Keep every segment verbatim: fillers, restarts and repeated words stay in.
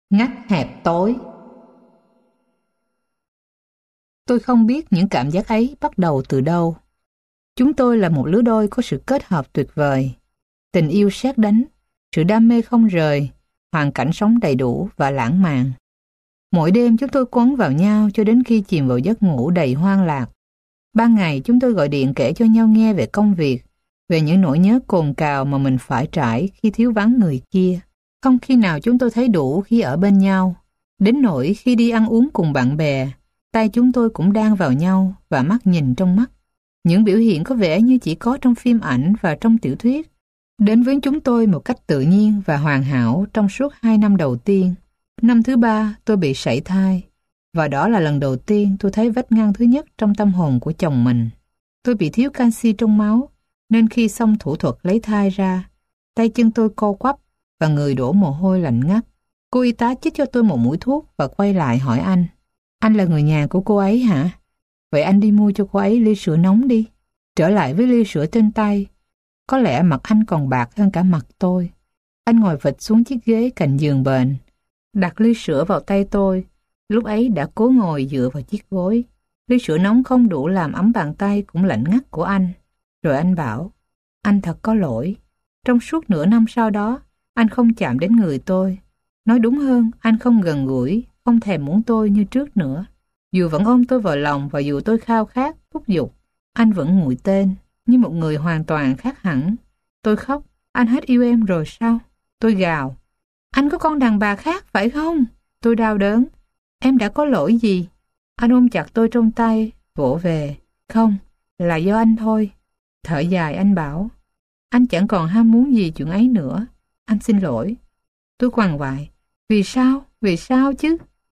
Ngách hẹp tối. Tôi không biết những cảm giác ấy bắt đầu từ đâu. Chúng tôi là một lứa đôi có sự kết hợp tuyệt vời. Tình yêu sét đánh, sự đam mê không rời, hoàn cảnh sống đầy đủ và lãng mạn. Mỗi đêm chúng tôi quấn vào nhau cho đến khi chìm vào giấc ngủ đầy hoang lạc. Ban ngày chúng tôi gọi điện kể cho nhau nghe về công việc, về những nỗi nhớ cồn cào mà mình phải trải khi thiếu vắng người kia. Không khi nào chúng tôi thấy đủ khi ở bên nhau. Đến nỗi khi đi ăn uống cùng bạn bè, tay chúng tôi cũng đan vào nhau và mắt nhìn trong mắt. Những biểu hiện có vẻ như chỉ có trong phim ảnh và trong tiểu thuyết, đến với chúng tôi một cách tự nhiên và hoàn hảo trong suốt hai năm đầu tiên. Năm thứ ba tôi bị sảy thai, và đó là lần đầu tiên tôi thấy vách ngăn thứ nhất trong tâm hồn của chồng mình. Tôi bị thiếu canxi trong máu, nên khi xong thủ thuật lấy thai ra, tay chân tôi co quắp và người đổ mồ hôi lạnh ngắt. Cô y tá chích cho tôi một mũi thuốc và quay lại hỏi anh. Anh là người nhà của cô ấy hả? Vậy anh đi mua cho cô ấy ly sữa nóng đi. Trở lại với ly sữa trên tay. Có lẽ mặt anh còn bạc hơn cả mặt tôi. Anh ngồi phịch xuống chiếc ghế cạnh giường bệnh, đặt ly sữa vào tay tôi. Lúc ấy đã cố ngồi dựa vào chiếc gối. Ly sữa nóng không đủ làm ấm bàn tay cũng lạnh ngắt của anh. Rồi anh bảo, anh thật có lỗi. Trong suốt nửa năm sau đó, anh không chạm đến người tôi. Nói đúng hơn, anh không gần gũi, không thèm muốn tôi như trước nữa. Dù vẫn ôm tôi vào lòng và dù tôi khao khát, thúc giục, anh vẫn nguội tên, như một người hoàn toàn khác hẳn. Tôi khóc, anh hết yêu em rồi sao? Tôi gào, anh có con đàn bà khác phải không? Tôi đau đớn, em đã có lỗi gì? Anh ôm chặt tôi trong tay, vỗ về, không, là do anh thôi. Thở dài anh bảo, anh chẳng còn ham muốn gì chuyện ấy nữa. Anh xin lỗi. Tôi quằn quại, vì sao, vì sao chứ?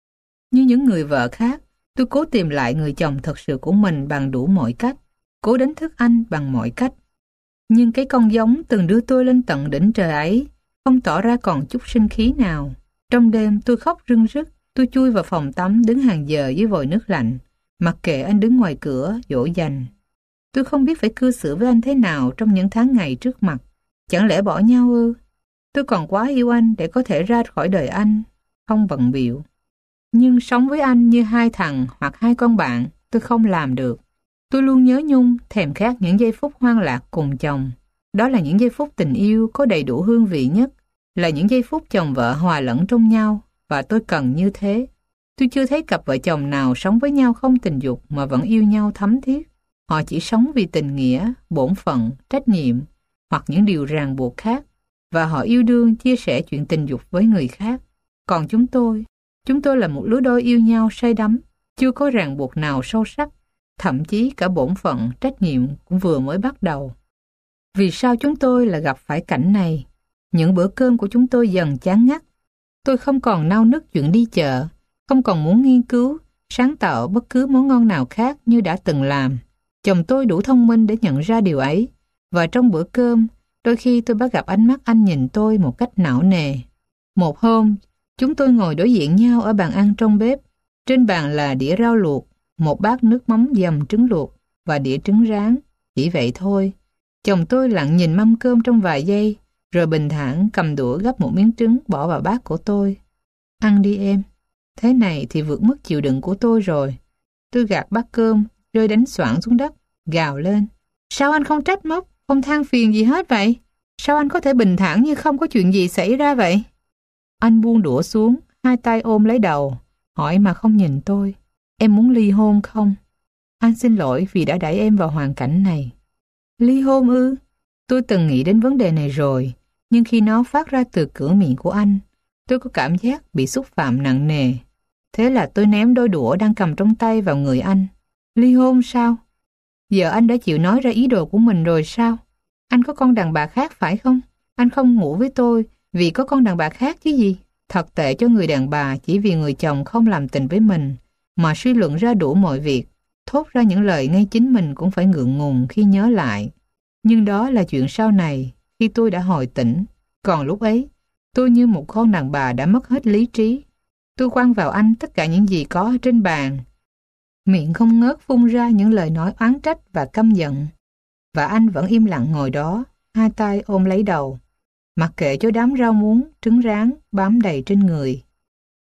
Như những người vợ khác, tôi cố tìm lại người chồng thật sự của mình bằng đủ mọi cách, cố đánh thức anh bằng mọi cách. Nhưng cái con giống từng đưa tôi lên tận đỉnh trời ấy, không tỏ ra còn chút sinh khí nào. Trong đêm tôi khóc rưng rức, tôi chui vào phòng tắm đứng hàng giờ dưới vòi nước lạnh, mặc kệ anh đứng ngoài cửa dỗ dành. Tôi không biết phải cư xử với anh thế nào trong những tháng ngày trước mặt. Chẳng lẽ bỏ nhau ư? Tôi còn quá yêu anh để có thể ra khỏi đời anh, không bận bịu. Nhưng sống với anh như hai thằng hoặc hai con bạn, tôi không làm được. Tôi luôn nhớ nhung, thèm khát những giây phút hoang lạc cùng chồng. Đó là những giây phút tình yêu có đầy đủ hương vị nhất, là những giây phút chồng vợ hòa lẫn trong nhau, và tôi cần như thế. Tôi chưa thấy cặp vợ chồng nào sống với nhau không tình dục mà vẫn yêu nhau thấm thiết. Họ chỉ sống vì tình nghĩa, bổn phận, trách nhiệm, hoặc những điều ràng buộc khác, và họ yêu đương chia sẻ chuyện tình dục với người khác. Còn chúng tôi, chúng tôi là một lứa đôi yêu nhau say đắm, chưa có ràng buộc nào sâu sắc, thậm chí cả bổn phận, trách nhiệm cũng vừa mới bắt đầu. Vì sao chúng tôi lại gặp phải cảnh này? Những bữa cơm của chúng tôi dần chán ngắt. Tôi không còn nao nức chuyện đi chợ, không còn muốn nghiên cứu, sáng tạo bất cứ món ngon nào khác như đã từng làm. Chồng tôi đủ thông minh để nhận ra điều ấy, và trong bữa cơm, đôi khi tôi bắt gặp ánh mắt anh nhìn tôi một cách não nề. Một hôm, chúng tôi ngồi đối diện nhau ở bàn ăn trong bếp. Trên bàn là đĩa rau luộc, một bát nước mắm dầm trứng luộc và đĩa trứng rán. Chỉ vậy thôi. Chồng tôi lặng nhìn mâm cơm trong vài giây, rồi bình thản cầm đũa gắp một miếng trứng bỏ vào bát của tôi. Ăn đi em. Thế này thì vượt mức chịu đựng của tôi rồi. Tôi gạt bát cơm, rơi đánh xoảng xuống đất, gào lên. Sao anh không trách móc, không than phiền gì hết vậy? Sao anh có thể bình thản như không có chuyện gì xảy ra vậy? Anh buông đũa xuống, hai tay ôm lấy đầu, hỏi mà không nhìn tôi. Em muốn ly hôn không? Anh xin lỗi vì đã đẩy em vào hoàn cảnh này. Ly hôn ư? Tôi từng nghĩ đến vấn đề này rồi, nhưng khi nó phát ra từ cửa miệng của anh, tôi có cảm giác bị xúc phạm nặng nề. Thế là tôi ném đôi đũa đang cầm trong tay vào người anh. Ly hôn sao? Giờ anh đã chịu nói ra ý đồ của mình rồi sao? Anh có con đàn bà khác phải không? Anh không ngủ với tôi vì có con đàn bà khác chứ gì? Thật tệ cho người đàn bà chỉ vì người chồng không làm tình với mình mà suy luận ra đủ mọi việc, thốt ra những lời ngay chính mình cũng phải ngượng ngùng khi nhớ lại. Nhưng đó là chuyện sau này, khi tôi đã hồi tỉnh. Còn lúc ấy, tôi như một con đàn bà đã mất hết lý trí. Tôi quăng vào anh tất cả những gì có trên bàn. Miệng không ngớt phun ra những lời nói oán trách và căm giận. Và anh vẫn im lặng ngồi đó, hai tay ôm lấy đầu, mặc kệ cho đám rau muống, trứng rán bám đầy trên người.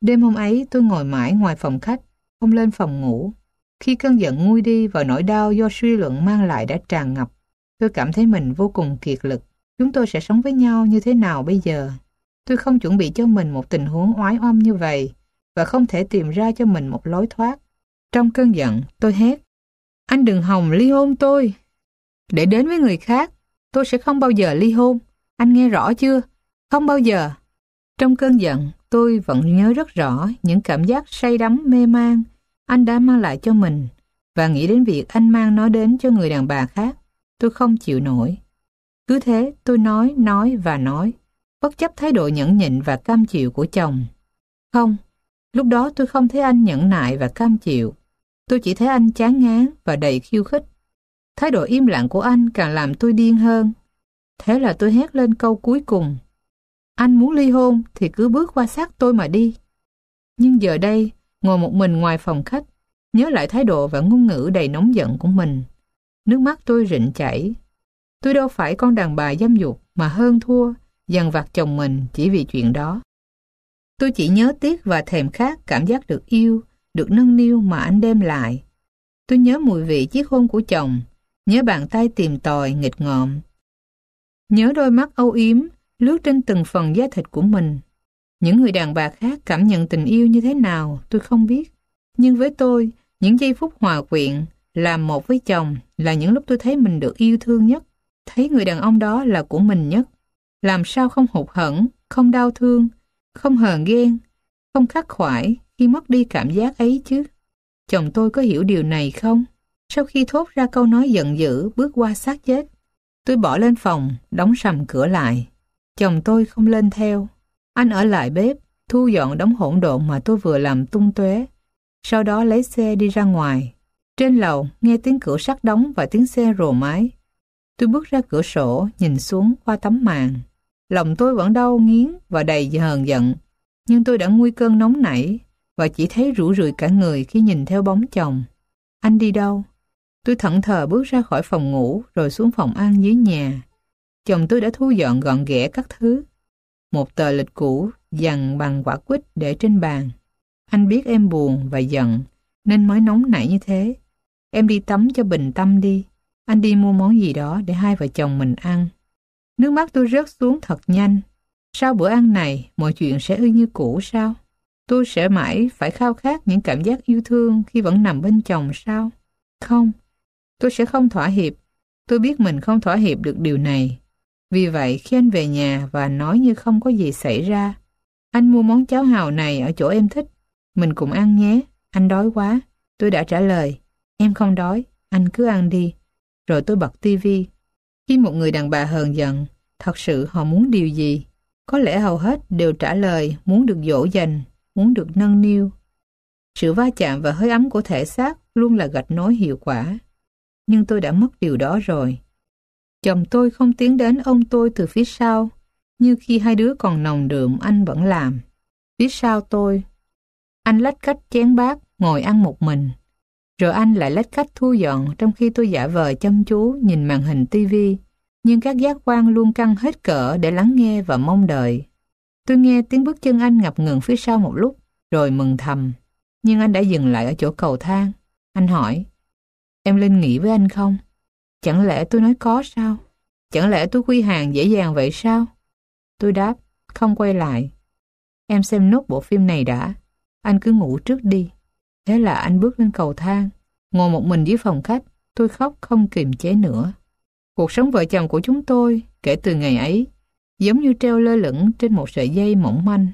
Đêm hôm ấy tôi ngồi mãi ngoài phòng khách, không lên phòng ngủ. Khi cơn giận nguôi đi và nỗi đau do suy luận mang lại đã tràn ngập, tôi cảm thấy mình vô cùng kiệt lực. Chúng tôi sẽ sống với nhau như thế nào bây giờ? Tôi không chuẩn bị cho mình một tình huống oái oăm như vậy và không thể tìm ra cho mình một lối thoát. Trong cơn giận, tôi hét: Anh đừng hòng ly hôn tôi. Để đến với người khác, tôi sẽ không bao giờ ly hôn. Anh nghe rõ chưa? Không bao giờ. Trong cơn giận, tôi vẫn nhớ rất rõ những cảm giác say đắm mê man anh đã mang lại cho mình và nghĩ đến việc anh mang nó đến cho người đàn bà khác. Tôi không chịu nổi. Cứ thế tôi nói, nói và nói, bất chấp thái độ nhẫn nhịn và cam chịu của chồng. Không, lúc đó tôi không thấy anh nhẫn nại và cam chịu. Tôi chỉ thấy anh chán ngán và đầy khiêu khích. Thái độ im lặng của anh càng làm tôi điên hơn. Thế là tôi hét lên câu cuối cùng: Anh muốn ly hôn thì cứ bước qua sát tôi mà đi. Nhưng giờ đây, ngồi một mình ngoài phòng khách, nhớ lại thái độ và ngôn ngữ đầy nóng giận của mình, nước mắt tôi rịn chảy. Tôi đâu phải con đàn bà dâm dục mà hơn thua, dằn vặt chồng mình chỉ vì chuyện đó. Tôi chỉ nhớ tiếc và thèm khát cảm giác được yêu, được nâng niu mà anh đem lại. Tôi nhớ mùi vị chiếc hôn của chồng, nhớ bàn tay tìm tòi nghịch ngợm, nhớ đôi mắt âu yếm lướt trên từng phần da thịt của mình. Những người đàn bà khác cảm nhận tình yêu như thế nào tôi không biết, nhưng với tôi, những giây phút hòa quyện làm một với chồng là những lúc tôi thấy mình được yêu thương nhất, thấy người đàn ông đó là của mình nhất. Làm sao không hụt hẫng, không đau thương, không hờn ghen, không khắc khoải khi mất đi cảm giác ấy chứ? Chồng tôi có hiểu điều này không? Sau khi thốt ra câu nói giận dữ bước qua xác chết, tôi bỏ lên phòng, đóng sầm cửa lại. Chồng tôi không lên theo. Anh ở lại bếp, thu dọn đống hỗn độn mà tôi vừa làm tung tóe. Sau đó lấy xe đi ra ngoài. Trên lầu, nghe tiếng cửa sắt đóng và tiếng xe rồ máy. Tôi bước ra cửa sổ, nhìn xuống qua tấm màn. Lòng tôi vẫn đau nghiến và đầy hờn giận. Nhưng tôi đã nguôi cơn nóng nảy và chỉ thấy rũ rượi cả người khi nhìn theo bóng chồng. Anh đi đâu? Tôi thẫn thờ bước ra khỏi phòng ngủ rồi xuống phòng ăn dưới nhà. Chồng tôi đã thu dọn gọn ghẽ các thứ. Một tờ lịch cũ dằn bằng quả quýt để trên bàn. Anh biết em buồn và giận nên mới nóng nảy như thế. Em đi tắm cho bình tâm đi. Anh đi mua món gì đó để hai vợ chồng mình ăn. Nước mắt tôi rớt xuống thật nhanh. Sau bữa ăn này, mọi chuyện sẽ y như cũ sao? Tôi sẽ mãi phải khao khát những cảm giác yêu thương khi vẫn nằm bên chồng sao? Không, tôi sẽ không thỏa hiệp. Tôi biết mình không thỏa hiệp được điều này. Vì vậy, khi anh về nhà và nói như không có gì xảy ra, anh mua món cháo hàu này ở chỗ em thích. Mình cùng ăn nhé, anh đói quá. Tôi đã trả lời, em không đói, anh cứ ăn đi. Rồi tôi bật tivi. Khi một người đàn bà hờn giận, thật sự họ muốn điều gì? Có lẽ hầu hết đều trả lời muốn được dỗ dành, muốn được nâng niu. Sự va chạm và hơi ấm của thể xác luôn là gạch nối hiệu quả. Nhưng tôi đã mất điều đó rồi. Chồng tôi không tiến đến ôm tôi từ phía sau, như khi hai đứa còn nồng đượm anh vẫn làm. Phía sau tôi, anh lách cách chén bát, ngồi ăn một mình. Rồi anh lại lách cách thu dọn trong khi tôi giả vờ chăm chú nhìn màn hình tivi, nhưng các giác quan luôn căng hết cỡ để lắng nghe và mong đợi. Tôi nghe tiếng bước chân anh ngập ngừng phía sau một lúc, rồi mừng thầm. Nhưng anh đã dừng lại ở chỗ cầu thang. Anh hỏi, em lên nghỉ với anh không? Chẳng lẽ tôi nói có sao? Chẳng lẽ tôi quy hàng dễ dàng vậy sao? Tôi đáp, không quay lại. Em xem nốt bộ phim này đã. Anh cứ ngủ trước đi. Thế là anh bước lên cầu thang. Ngồi một mình dưới phòng khách, tôi khóc không kiềm chế nữa. Cuộc sống vợ chồng của chúng tôi, kể từ ngày ấy, giống như treo lơ lửng trên một sợi dây mỏng manh.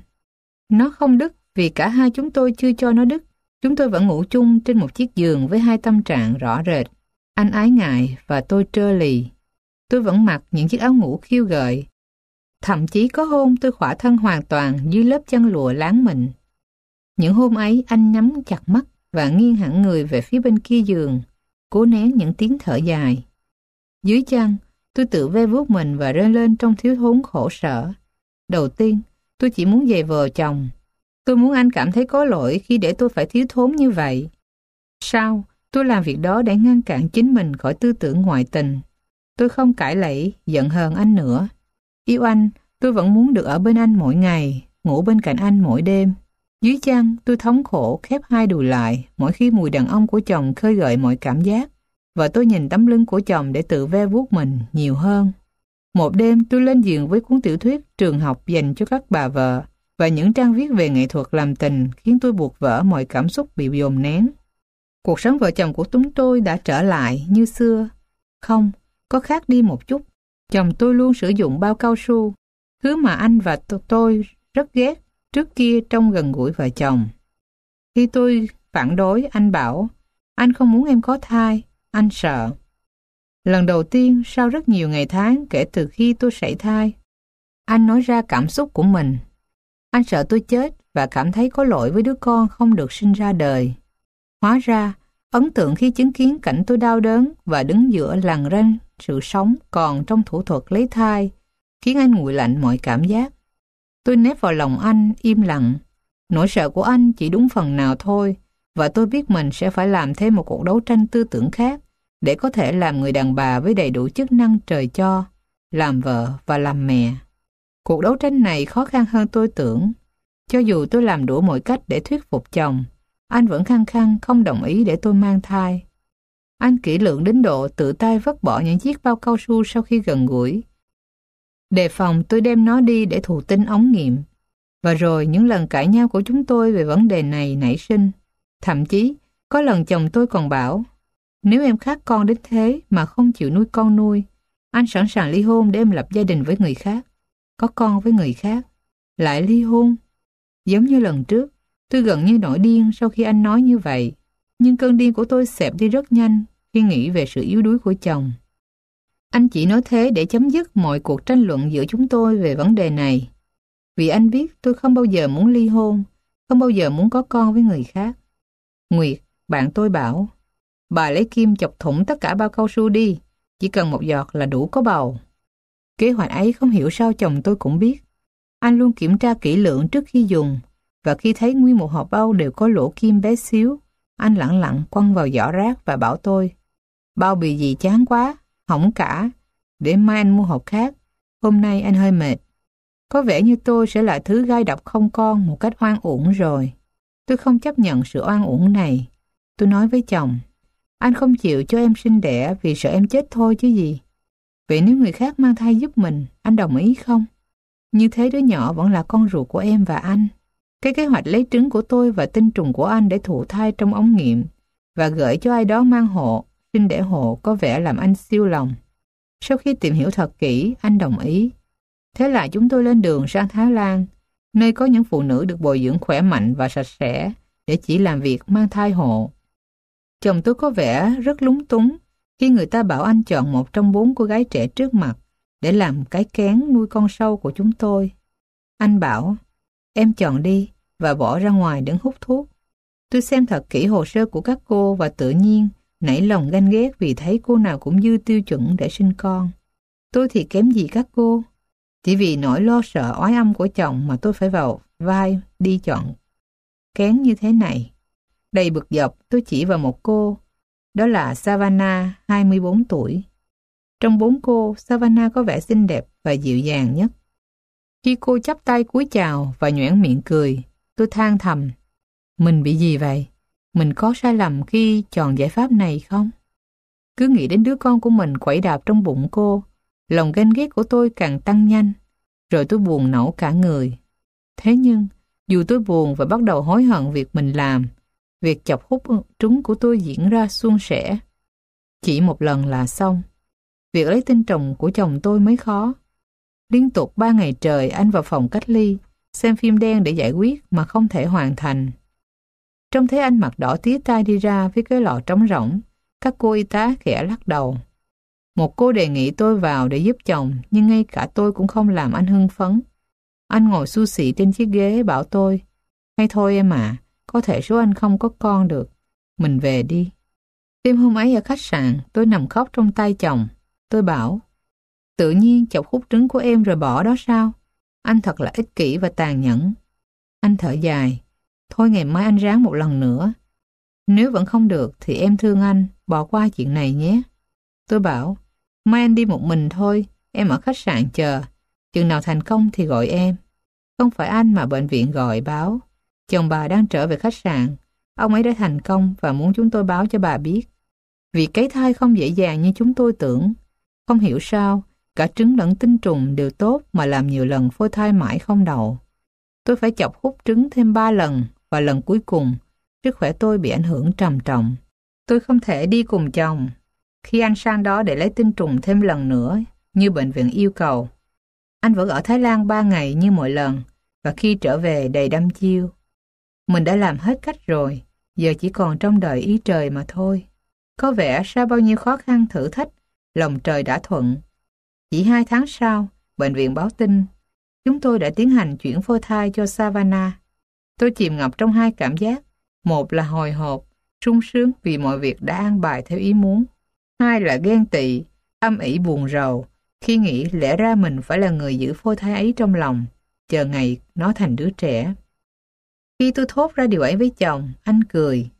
Nó không đứt vì cả hai chúng tôi chưa cho nó đứt. Chúng tôi vẫn ngủ chung trên một chiếc giường với hai tâm trạng rõ rệt. Anh ái ngại và tôi trơ lì. Tôi vẫn mặc những chiếc áo ngủ khiêu gợi. Thậm chí có hôm tôi khỏa thân hoàn toàn dưới lớp chăn lụa láng mịn. Những hôm ấy anh nhắm chặt mắt và nghiêng hẳn người về phía bên kia giường, cố nén những tiếng thở dài. Dưới chăn, tôi tự ve vuốt mình và rên lên trong thiếu thốn khổ sở. Đầu tiên, tôi chỉ muốn về vợ chồng. Tôi muốn anh cảm thấy có lỗi khi để tôi phải thiếu thốn như vậy. Sau, tôi làm việc đó để ngăn cản chính mình khỏi tư tưởng ngoại tình. Tôi không cãi lẫy, giận hờn anh nữa. Yêu anh, tôi vẫn muốn được ở bên anh mỗi ngày, ngủ bên cạnh anh mỗi đêm. Dưới chăn, tôi thống khổ khép hai đùi lại mỗi khi mùi đàn ông của chồng khơi gợi mọi cảm giác, và tôi nhìn tấm lưng của chồng để tự ve vuốt mình nhiều hơn. Một đêm tôi lên giường với cuốn tiểu thuyết trường học dành cho các bà vợ, và những trang viết về nghệ thuật làm tình khiến tôi buộc vỡ mọi cảm xúc bị dồn nén. Cuộc sống vợ chồng của chúng tôi đã trở lại như xưa. Không, có khác đi một chút. Chồng tôi luôn sử dụng bao cao su, thứ mà anh và tôi rất ghét. Trước kia trông gần gũi vợ chồng. Khi tôi phản đối, anh bảo anh không muốn em có thai, anh sợ. Lần đầu tiên sau rất nhiều ngày tháng kể từ khi tôi sảy thai, anh nói ra cảm xúc của mình. Anh sợ tôi chết và cảm thấy có lỗi với đứa con không được sinh ra đời. Hóa ra, ấn tượng khi chứng kiến cảnh tôi đau đớn và đứng giữa lằn ranh sự sống còn trong thủ thuật lấy thai khiến anh nguội lạnh mọi cảm giác. Tôi nép vào lòng anh im lặng. Nỗi sợ của anh chỉ đúng phần nào thôi, và tôi biết mình sẽ phải làm thêm một cuộc đấu tranh tư tưởng khác để có thể làm người đàn bà với đầy đủ chức năng trời cho, làm vợ và làm mẹ. Cuộc đấu tranh này khó khăn hơn tôi tưởng. Cho dù tôi làm đủ mọi cách để thuyết phục chồng, anh vẫn khăng khăng không đồng ý để tôi mang thai. Anh kỹ lưỡng đến độ tự tay vứt bỏ những chiếc bao cao su sau khi gần gũi, đề phòng tôi đem nó đi để thụ tinh ống nghiệm. Và rồi những lần cãi nhau của chúng tôi về vấn đề này nảy sinh. Thậm chí, có lần chồng tôi còn bảo, nếu em khác con đến thế mà không chịu nuôi con nuôi, anh sẵn sàng ly hôn để em lập gia đình với người khác, có con với người khác. Lại ly hôn. Giống như lần trước, tôi gần như nổi điên sau khi anh nói như vậy. Nhưng cơn điên của tôi xẹp đi rất nhanh khi nghĩ về sự yếu đuối của chồng. Anh chỉ nói thế để chấm dứt mọi cuộc tranh luận giữa chúng tôi về vấn đề này. Vì anh biết tôi không bao giờ muốn ly hôn, không bao giờ muốn có con với người khác. Nguyệt, bạn tôi bảo, bà lấy kim chọc thủng tất cả bao cao su đi, chỉ cần một giọt là đủ có bầu. Kế hoạch ấy không hiểu sao chồng tôi cũng biết. Anh luôn kiểm tra kỹ lưỡng trước khi dùng, và khi thấy nguyên một hộp bao đều có lỗ kim bé xíu, anh lẳng lặng quăng vào giỏ rác và bảo tôi, bao bì gì chán quá, hỏng cả, để mai anh mua hộp khác, hôm nay anh hơi mệt. Có vẻ như tôi sẽ là thứ gai độc không con một cách oan uổng rồi. Tôi không chấp nhận sự oan uổng này. Tôi nói với chồng, anh không chịu cho em sinh đẻ vì sợ em chết thôi chứ gì. Vậy nếu người khác mang thai giúp mình, anh đồng ý không? Như thế đứa nhỏ vẫn là con ruột của em và anh. Cái kế hoạch lấy trứng của tôi và tinh trùng của anh để thụ thai trong ống nghiệm và gửi cho ai đó mang hộ, sinh đẻ hộ có vẻ làm anh siêu lòng. Sau khi tìm hiểu thật kỹ, anh đồng ý. Thế là chúng tôi lên đường sang Thái Lan, nơi có những phụ nữ được bồi dưỡng khỏe mạnh và sạch sẽ để chỉ làm việc mang thai hộ. Chồng tôi có vẻ rất lúng túng khi người ta bảo anh chọn một trong bốn cô gái trẻ trước mặt để làm cái kén nuôi con sâu của chúng tôi. Anh bảo, em chọn đi và bỏ ra ngoài đứng hút thuốc. Tôi xem thật kỹ hồ sơ của các cô và tự nhiên nảy lòng ganh ghét vì thấy cô nào cũng dư tiêu chuẩn để sinh con. Tôi thì kém gì các cô. Chỉ vì nỗi lo sợ oái âm của chồng mà tôi phải vào vai đi chọn kén như thế này. Đầy bực dọc, tôi chỉ vào một cô, đó là Savannah, hai mươi bốn tuổi. Trong bốn cô, Savannah có vẻ xinh đẹp và dịu dàng nhất. Khi cô chắp tay cúi chào và nhoẻn miệng cười, tôi than thầm, mình bị gì vậy? Mình có sai lầm khi chọn giải pháp này không? Cứ nghĩ đến đứa con của mình quẩy đạp trong bụng cô, lòng ganh ghét của tôi càng tăng nhanh, rồi tôi buồn nẫu cả người. Thế nhưng, dù tôi buồn và bắt đầu hối hận việc mình làm, việc chọc hút trứng của tôi diễn ra suôn sẻ. Chỉ một lần là xong. Việc lấy tinh trùng của chồng tôi mới khó. Liên tục ba ngày trời anh vào phòng cách ly, xem phim đen để giải quyết mà không thể hoàn thành. Trông thấy anh mặt đỏ tía tai đi ra với cái lọ trống rỗng, các cô y tá khẽ lắc đầu. Một cô đề nghị tôi vào để giúp chồng, nhưng ngay cả tôi cũng không làm anh hưng phấn. Anh ngồi xu xị trên chiếc ghế bảo tôi, hay thôi em ạ, à, có thể số anh không có con được, mình về đi. Đêm hôm ấy ở khách sạn, tôi nằm khóc trong tay chồng. Tôi bảo, tự nhiên chọc hút trứng của em rồi bỏ đó sao? Anh thật là ích kỷ và tàn nhẫn. Anh thở dài, thôi ngày mai anh ráng một lần nữa. Nếu vẫn không được thì em thương anh, bỏ qua chuyện này nhé. Tôi bảo, mai anh đi một mình thôi, em ở khách sạn chờ, chừng nào thành công thì gọi em. Không phải anh mà bệnh viện gọi báo. Chồng bà đang trở về khách sạn. Ông ấy đã thành công và muốn chúng tôi báo cho bà biết. Việc cấy thai không dễ dàng như chúng tôi tưởng. Không hiểu sao, cả trứng lẫn tinh trùng đều tốt mà làm nhiều lần phôi thai mãi không đậu. Tôi phải chọc hút trứng thêm ba lần và lần cuối cùng, sức khỏe tôi bị ảnh hưởng trầm trọng. Tôi không thể đi cùng chồng khi anh sang đó để lấy tinh trùng thêm lần nữa như bệnh viện yêu cầu. Anh vẫn ở Thái Lan ba ngày như mọi lần và khi trở về đầy đăm chiêu. Mình đã làm hết cách rồi, giờ chỉ còn trông đợi ý trời mà thôi. Có vẻ sau bao nhiêu khó khăn thử thách, lòng trời đã thuận. Chỉ hai tháng sau, bệnh viện báo tin, chúng tôi đã tiến hành chuyển phôi thai cho Savannah. Tôi chìm ngập trong hai cảm giác. Một là hồi hộp, sung sướng vì mọi việc đã an bài theo ý muốn. Hai là ghen tị, âm ỉ buồn rầu, khi nghĩ lẽ ra mình phải là người giữ phôi thai ấy trong lòng, chờ ngày nó thành đứa trẻ. Khi tôi thốt ra điều ấy với chồng, anh cười.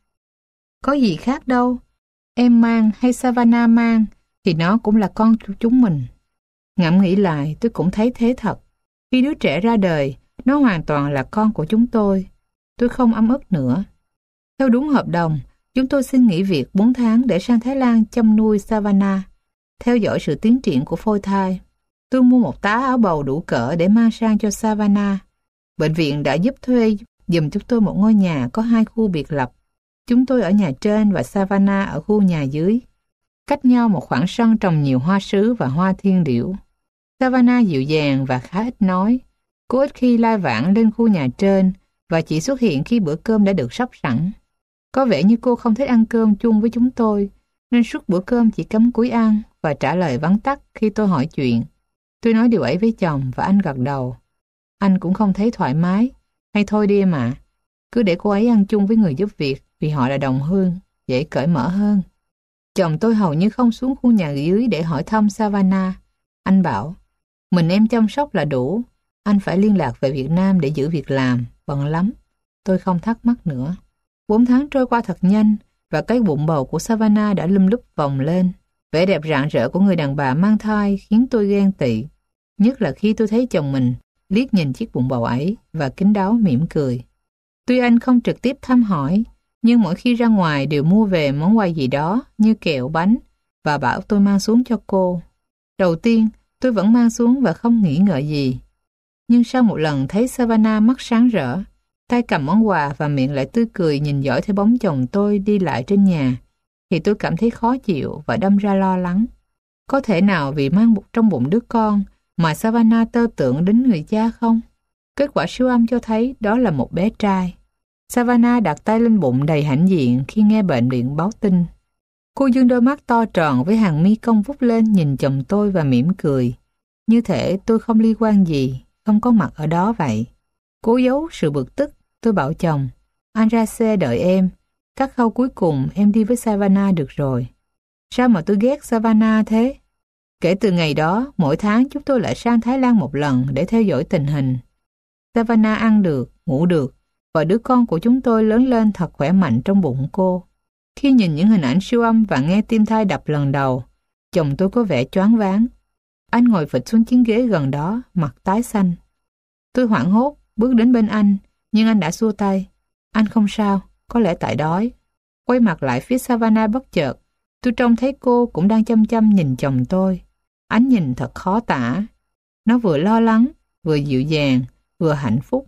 Có gì khác đâu, em mang hay Savannah mang thì nó cũng là con của chúng mình. Ngẫm nghĩ lại, tôi cũng thấy thế thật. Khi đứa trẻ ra đời, nó hoàn toàn là con của chúng tôi. Tôi không ấm ức nữa. Theo đúng hợp đồng, chúng tôi xin nghỉ việc bốn tháng để sang Thái Lan chăm nuôi Savannah, theo dõi sự tiến triển của phôi thai. Tôi mua một tá áo bầu đủ cỡ để mang sang cho Savannah. Bệnh viện đã giúp thuê giùm chúng tôi một ngôi nhà có hai khu biệt lập. Chúng tôi ở nhà trên và Savannah ở khu nhà dưới. Cách nhau một khoảng sân trồng nhiều hoa sứ và hoa thiên điểu. Savannah dịu dàng và khá ít nói. Cô ít khi lai vãng lên khu nhà trên và chỉ xuất hiện khi bữa cơm đã được sắp sẵn. Có vẻ như cô không thích ăn cơm chung với chúng tôi, nên suốt bữa cơm chỉ cắm cúi ăn và trả lời vắn tắt khi tôi hỏi chuyện. Tôi nói điều ấy với chồng và anh gật đầu. Anh cũng không thấy thoải mái. Hay thôi đi em ạ, cứ để cô ấy ăn chung với người giúp việc vì họ là đồng hương, dễ cởi mở hơn. Chồng tôi hầu như không xuống khu nhà dưới để hỏi thăm Savannah. Anh bảo, mình em chăm sóc là đủ, anh phải liên lạc về Việt Nam để giữ việc làm, bận lắm. Tôi không thắc mắc nữa. Bốn tháng trôi qua thật nhanh và cái bụng bầu của Savannah đã lum lúp vòng lên. Vẻ đẹp rạng rỡ của người đàn bà mang thai khiến tôi ghen tị, nhất là khi tôi thấy chồng mình liếc nhìn chiếc bụng bầu ấy và kín đáo mỉm cười. Tuy anh không trực tiếp thăm hỏi, nhưng mỗi khi ra ngoài đều mua về món quà gì đó như kẹo, bánh và bảo tôi mang xuống cho cô. Đầu tiên, tôi vẫn mang xuống và không nghĩ ngợi gì. Nhưng sau một lần thấy Savannah mắt sáng rỡ, tay cầm món quà và miệng lại tươi cười nhìn dõi theo bóng chồng tôi đi lại trên nhà, thì tôi cảm thấy khó chịu và đâm ra lo lắng. Có thể nào vì mang trong bụng đứa con mà Savannah tơ tưởng đến người cha không? Kết quả siêu âm cho thấy đó là một bé trai. Savannah đặt tay lên bụng đầy hãnh diện khi nghe bệnh viện báo tin. Cô dương đôi mắt to tròn với hàng mi cong vút lên nhìn chồng tôi và mỉm cười. Như thể tôi không liên quan gì, không có mặt ở đó vậy. Cố giấu sự bực tức, tôi bảo chồng, anh ra xe đợi em. Các khâu cuối cùng em đi với Savannah được rồi. Sao mà tôi ghét Savannah thế? Kể từ ngày đó, mỗi tháng chúng tôi lại sang Thái Lan một lần để theo dõi tình hình. Savannah ăn được, ngủ được, và đứa con của chúng tôi lớn lên thật khỏe mạnh trong bụng cô. Khi nhìn những hình ảnh siêu âm và nghe tim thai đập lần đầu, chồng tôi có vẻ choáng váng. Anh ngồi phịch xuống chiếc ghế gần đó, mặt tái xanh. Tôi hoảng hốt, bước đến bên anh, nhưng anh đã xua tay. Anh không sao, có lẽ tại đói. Quay mặt lại phía Savannah bất chợt, tôi trông thấy cô cũng đang chăm chăm nhìn chồng tôi. Ánh nhìn thật khó tả. Nó vừa lo lắng, vừa dịu dàng, vừa hạnh phúc,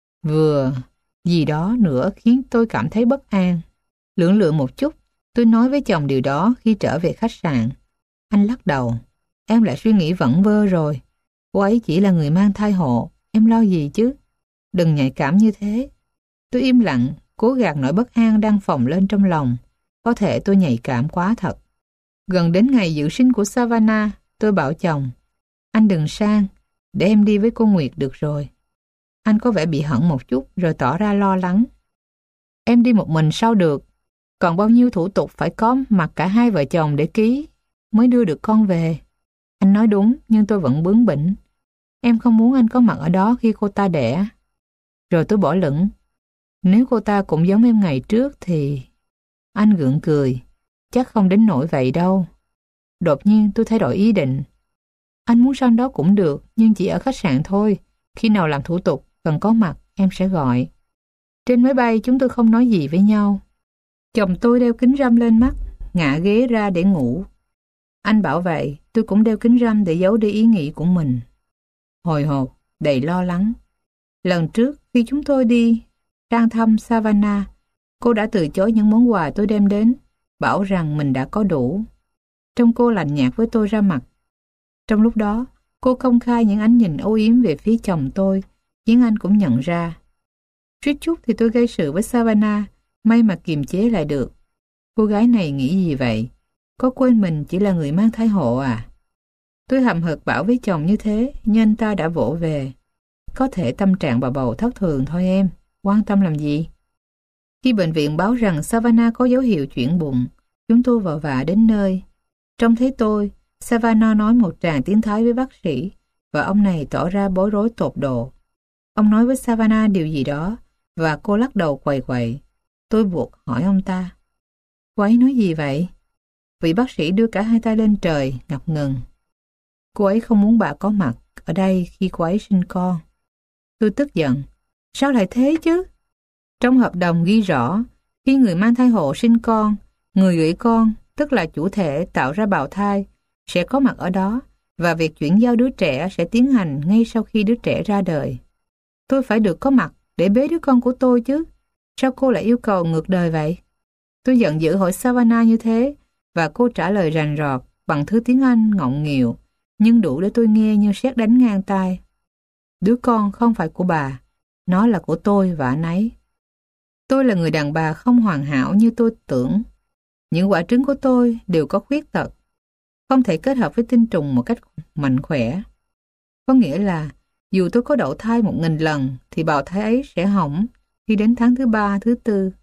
vừa gì đó nữa khiến tôi cảm thấy bất an. Lưỡng lự một chút, tôi nói với chồng điều đó khi trở về khách sạn. Anh lắc đầu. Em lại suy nghĩ vẩn vơ rồi. Cô ấy chỉ là người mang thai hộ, em lo gì chứ? Đừng nhạy cảm như thế. Tôi im lặng, cố gạt nỗi bất an đang phồng lên trong lòng. Có thể tôi nhạy cảm quá thật. Gần đến ngày dự sinh của Savannah, tôi bảo chồng, anh đừng sang, để em đi với cô Nguyệt được rồi. Anh có vẻ bị hận một chút rồi tỏ ra lo lắng. Em đi một mình sao được? Còn bao nhiêu thủ tục phải có mặt cả hai vợ chồng để ký mới đưa được con về. Anh nói đúng, nhưng tôi vẫn bướng bỉnh. Em không muốn anh có mặt ở đó khi cô ta đẻ. Rồi tôi bỏ lửng. Nếu cô ta cũng giống em ngày trước thì... Anh gượng cười. Chắc không đến nỗi vậy đâu. Đột nhiên tôi thay đổi ý định. Anh muốn sang đó cũng được, nhưng chỉ ở khách sạn thôi. Khi nào làm thủ tục, cần có mặt, em sẽ gọi. Trên máy bay chúng tôi không nói gì với nhau. Chồng tôi đeo kính râm lên mắt, ngả ghế ra để ngủ. Anh bảo vậy, tôi cũng đeo kính râm để giấu đi ý nghĩ của mình. Hồi hộp, đầy lo lắng. Lần trước khi chúng tôi đi sang thăm Savannah, cô đã từ chối những món quà tôi đem đến, bảo rằng mình đã có đủ. Trông cô lạnh nhạt với tôi ra mặt. Trong lúc đó, cô công khai những ánh nhìn âu yếm về phía chồng tôi, khiến anh cũng nhận ra. Suýt chút thì tôi gây sự với Savannah, may mà kiềm chế lại được. Cô gái này nghĩ gì vậy? Có quên mình chỉ là người mang thai hộ à? Tôi hậm hực bảo với chồng như thế, nhưng anh ta đã vỗ về. Có thể tâm trạng bà bầu thất thường thôi em, quan tâm làm gì? Khi bệnh viện báo rằng Savannah có dấu hiệu chuyển bụng, chúng tôi vội vã đến nơi. Trông thấy tôi, Savannah nói một tràng tiếng Thái với bác sĩ, và ông này tỏ ra bối rối tột độ. Ông nói với Savannah điều gì đó, và cô lắc đầu quầy quậy. Tôi buộc hỏi ông ta. Cô ấy nói gì vậy? Vị bác sĩ đưa cả hai tay lên trời, ngập ngừng. Cô ấy không muốn bà có mặt ở đây khi cô ấy sinh con. Tôi tức giận. Sao lại thế chứ? Trong hợp đồng ghi rõ, khi người mang thai hộ sinh con, người gửi con, tức là chủ thể tạo ra bào thai, sẽ có mặt ở đó, và việc chuyển giao đứa trẻ sẽ tiến hành ngay sau khi đứa trẻ ra đời. Tôi phải được có mặt để bế đứa con của tôi chứ. Sao cô lại yêu cầu ngược đời vậy? Tôi giận dữ hỏi Savannah như thế, và cô trả lời rành rọt bằng thứ tiếng Anh ngọng nghịu, nhưng đủ để tôi nghe như sét đánh ngang tai. Đứa con không phải của bà, nó là của tôi và anh ấy. Tôi là người đàn bà không hoàn hảo như tôi tưởng. Những quả trứng của tôi đều có khuyết tật, không thể kết hợp với tinh trùng một cách mạnh khỏe. Có nghĩa là dù tôi có đậu thai một nghìn lần thì bào thai ấy sẽ hỏng khi đến tháng thứ ba, thứ tư.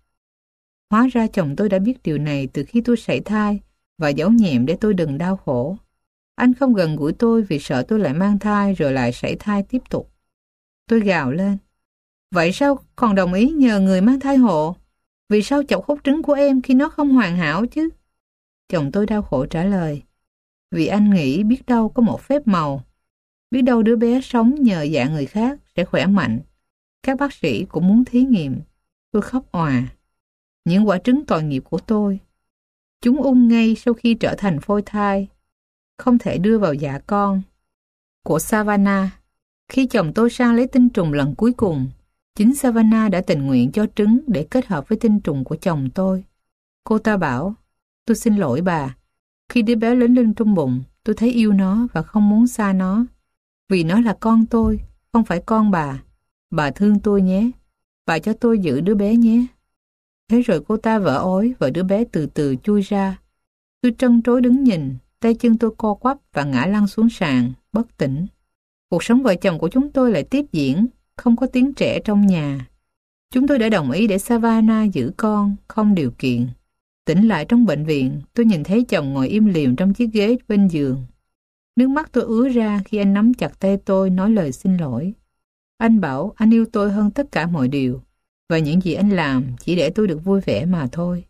Hóa ra chồng tôi đã biết điều này từ khi tôi sảy thai và giấu nhẹm để tôi đừng đau khổ. Anh không gần gũi tôi vì sợ tôi lại mang thai rồi lại sảy thai tiếp tục. Tôi gào lên. Vậy sao còn đồng ý nhờ người mang thai hộ? Vì sao chọc hút trứng của em khi nó không hoàn hảo chứ? Chồng tôi đau khổ trả lời. Vì anh nghĩ biết đâu có một phép màu. Biết đâu đứa bé sống nhờ dạ người khác sẽ khỏe mạnh. Các bác sĩ cũng muốn thí nghiệm. Tôi khóc òa. Những quả trứng tội nghiệp của tôi. Chúng ung ngay sau khi trở thành phôi thai. Không thể đưa vào dạ con. Của Savannah. Khi chồng tôi sang lấy tinh trùng lần cuối cùng, chính Savannah đã tình nguyện cho trứng để kết hợp với tinh trùng của chồng tôi. Cô ta bảo, tôi xin lỗi bà. Khi đứa bé lớn lên trong bụng, tôi thấy yêu nó và không muốn xa nó. Vì nó là con tôi, không phải con bà. Bà thương tôi nhé. Bà cho tôi giữ đứa bé nhé. Thế rồi cô ta vỡ ối và đứa bé từ từ chui ra. Tôi trân trối đứng nhìn, tay chân tôi co quắp và ngã lăn xuống sàn, bất tỉnh. Cuộc sống vợ chồng của chúng tôi lại tiếp diễn, không có tiếng trẻ trong nhà. Chúng tôi đã đồng ý để Savannah giữ con, không điều kiện. Tỉnh lại trong bệnh viện, tôi nhìn thấy chồng ngồi im lìm trong chiếc ghế bên giường. Nước mắt tôi ứa ra khi anh nắm chặt tay tôi nói lời xin lỗi. Anh bảo anh yêu tôi hơn tất cả mọi điều, và những gì anh làm chỉ để tôi được vui vẻ mà thôi.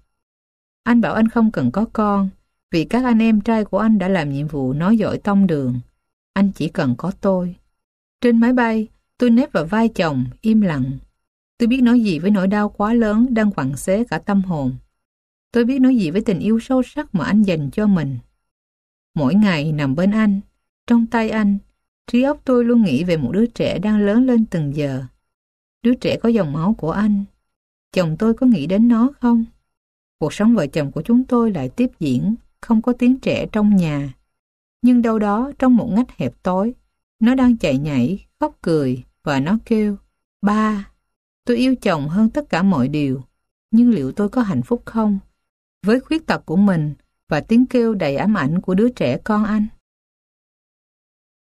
Anh bảo anh không cần có con, vì các anh em trai của anh đã làm nhiệm vụ nói dội tông đường. Anh chỉ cần có tôi. Trên máy bay, tôi nép vào vai chồng, im lặng. Tôi biết nói gì với nỗi đau quá lớn đang quặn xé cả tâm hồn. Tôi biết nói gì với tình yêu sâu sắc mà anh dành cho mình. Mỗi ngày nằm bên anh, trong tay anh, trí óc tôi luôn nghĩ về một đứa trẻ đang lớn lên từng giờ. Đứa trẻ có dòng máu của anh. Chồng tôi có nghĩ đến nó không? Cuộc sống vợ chồng của chúng tôi lại tiếp diễn, không có tiếng trẻ trong nhà. Nhưng đâu đó trong một ngách hẹp tối, nó đang chạy nhảy, khóc cười và nó kêu, ba, tôi yêu chồng hơn tất cả mọi điều. Nhưng liệu tôi có hạnh phúc không? Với khuyết tật của mình và tiếng kêu đầy ám ảnh của đứa trẻ con anh.